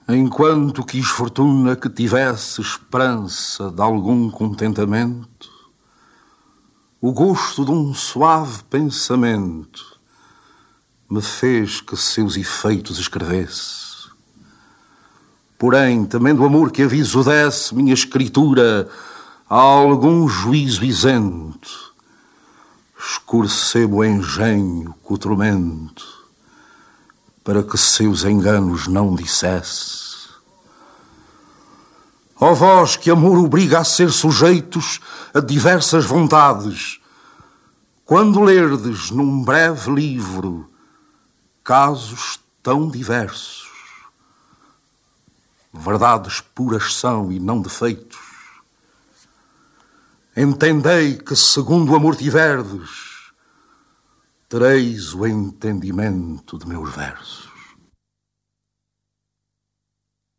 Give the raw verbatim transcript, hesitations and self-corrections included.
Enquanto quis fortuna que tivesse esperança de algum contentamento, o gosto de um suave pensamento me fez que seus efeitos escrevesse. Porém, temendo o amor que aviso desse minha escritura a algum juízo isento, escurecebo o engenho com o tormento, para que seus enganos não dissesse. Ó vós que amor obriga a ser sujeitos a diversas vontades, quando lerdes num breve livro casos tão diversos, verdades puras são e não defeitos, entendei que, segundo o amor tiverdes, tereis o entendimento de meus versos.